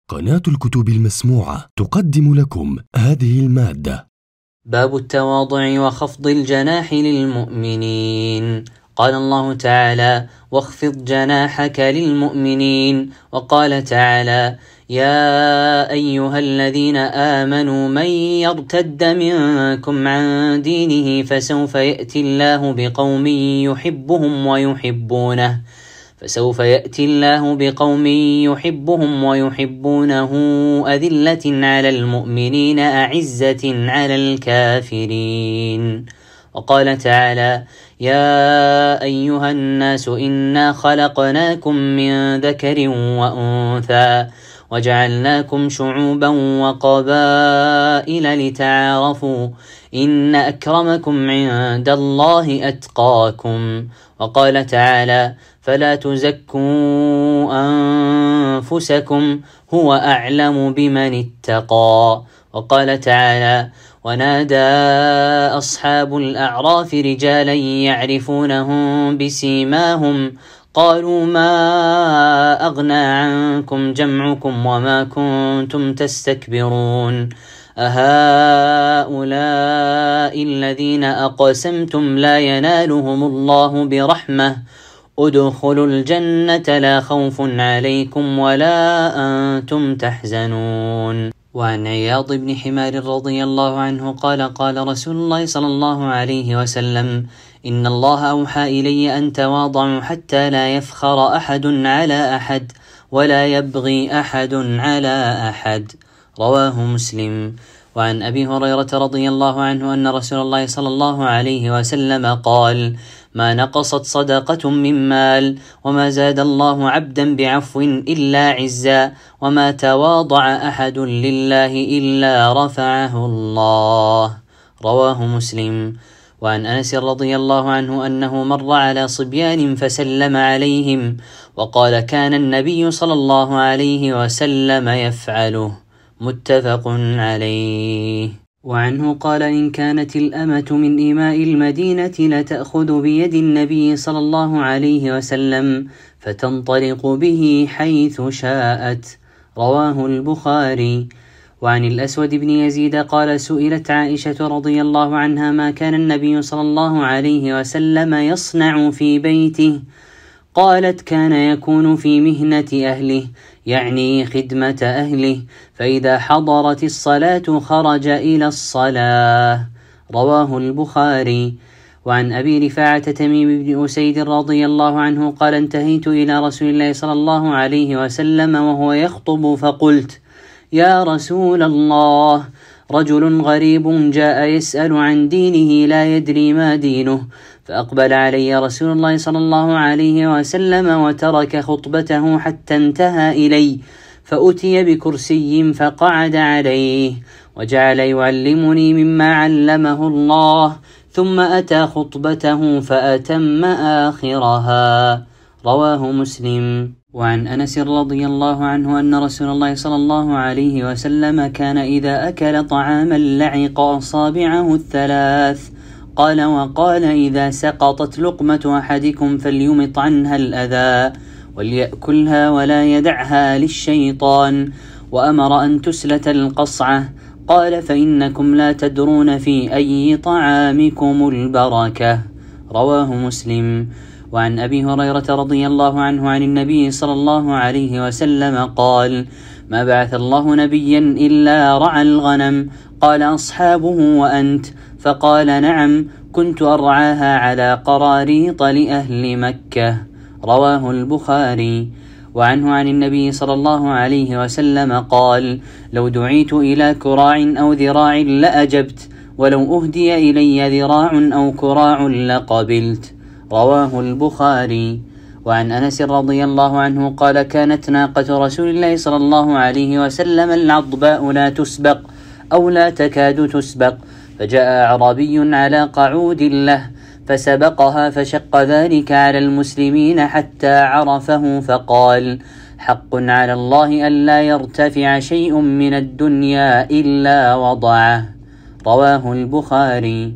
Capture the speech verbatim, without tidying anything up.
قناة الكتب المسموعة تقدم لكم هذه المادة. باب التواضع وخفض الجناح للمؤمنين. قال الله تعالى: واخفض جناحك للمؤمنين. وقال تعالى: يا أيها الذين آمنوا من يرتد منكم عن دينه فسوف يأتي الله بقوم يحبهم ويحبونه فسوف يأتي الله بقوم يحبهم ويحبونه أذلة على المؤمنين أعزة على الكافرين. وقال تعالى: يا أيها الناس إنا خلقناكم من ذكر وأنثى وجعلناكم شعوبا وقبائل لتعارفوا إن أكرمكم عند الله أتقاكم. وقال تعالى: فلا تزكوا أنفسكم هو أعلم بمن اتقى. وقال تعالى: ونادى أصحاب الأعراف رجالا يعرفونهم بسيماهم قالوا ما أغنى عنكم جمعكم وما كنتم تستكبرون أهؤلاء الذين أقسمتم لا ينالهم الله برحمة ادخلوا الجنة لا خوف عليكم ولا أنتم تحزنون. وعن عياض بن حمار رضي الله عنه قال: قال رسول الله صلى الله عليه وسلم: إن الله أوحى إلي أن تواضعوا حتى لا يفخر أحد على أحد ولا يبغي أحد على أحد. رواه مسلم. وعن أبي هريرة رضي الله عنه أن رسول الله صلى الله عليه وسلم قال: ما نقصت صدقة من مال وما زاد الله عبدا بعفو إلا عزا وما تواضع أحد لله إلا رفعه الله. رواه مسلم. وعن أنس رضي الله عنه أنه مر على صبيان فسلم عليهم وقال: كان النبي صلى الله عليه وسلم يفعله. متفق عليه. وعنه قال: إن كانت الأمة من إماء المدينة لتأخذ بيد النبي صلى الله عليه وسلم فتنطلق به حيث شاءت. رواه البخاري. وعن الأسود بن يزيد قال: سئلت عائشة رضي الله عنها ما كان النبي صلى الله عليه وسلم يصنع في بيته؟ قالت: كان يكون في مهنة أهله، يعني خدمة أهله، فإذا حضرت الصلاة خرج إلى الصلاة. رواه البخاري. وعن أبي رفاعة تميم بن أسيد رضي الله عنه قال: انتهيت إلى رسول الله صلى الله عليه وسلم وهو يخطب فقلت: يا رسول الله، رجل غريب جاء يسأل عن دينه لا يدري ما دينه، فأقبل علي رسول الله صلى الله عليه وسلم وترك خطبته حتى انتهى إلي، فأتي بكرسي فقعد عليه وجعل يعلمني مما علمه الله، ثم أتى خطبته فأتم آخرها. رواه مسلم. وعن أنس رضي الله عنه أن رسول الله صلى الله عليه وسلم كان إذا أكل طعاما لعق أصابعه الثلاث. قال: وقال: إذا سقطت لقمة أحدكم فليمط عنها الأذى وليأكلها ولا يدعها للشيطان. وأمر أن تسلت القصعة. قال: فإنكم لا تدرون في أي طعامكم البركة. رواه مسلم. وعن أبي هريرة رضي الله عنه عن النبي صلى الله عليه وسلم قال: ما بعث الله نبيا إلا رعى الغنم. قال أصحابه: وأنت؟ فقال: نعم، كنت أرعاها على قراريط لأهل مكة. رواه البخاري. وعنه عن النبي صلى الله عليه وسلم قال: لو دعيت إلى كراع أو ذراع لأجبت، ولو أهدي إلي ذراع أو كراع لقبلت. رواه البخاري. وعن أنس رضي الله عنه قال: كانت ناقة رسول الله صلى الله عليه وسلم العضباء لا تسبق أو لا تكاد تسبق، فجاء أعرابي على قعود له فسبقها فشق ذلك على المسلمين حتى عرفه، فقال: حق على الله ألا يرتفع شيء من الدنيا إلا وضعه. رواه البخاري.